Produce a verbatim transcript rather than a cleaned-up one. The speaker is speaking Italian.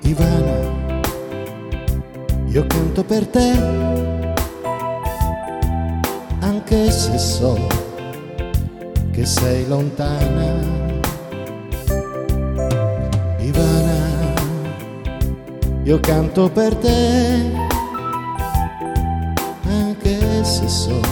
Ivana, io canto per te, anche se so che sei lontana. Ivana, io canto per te, anche se so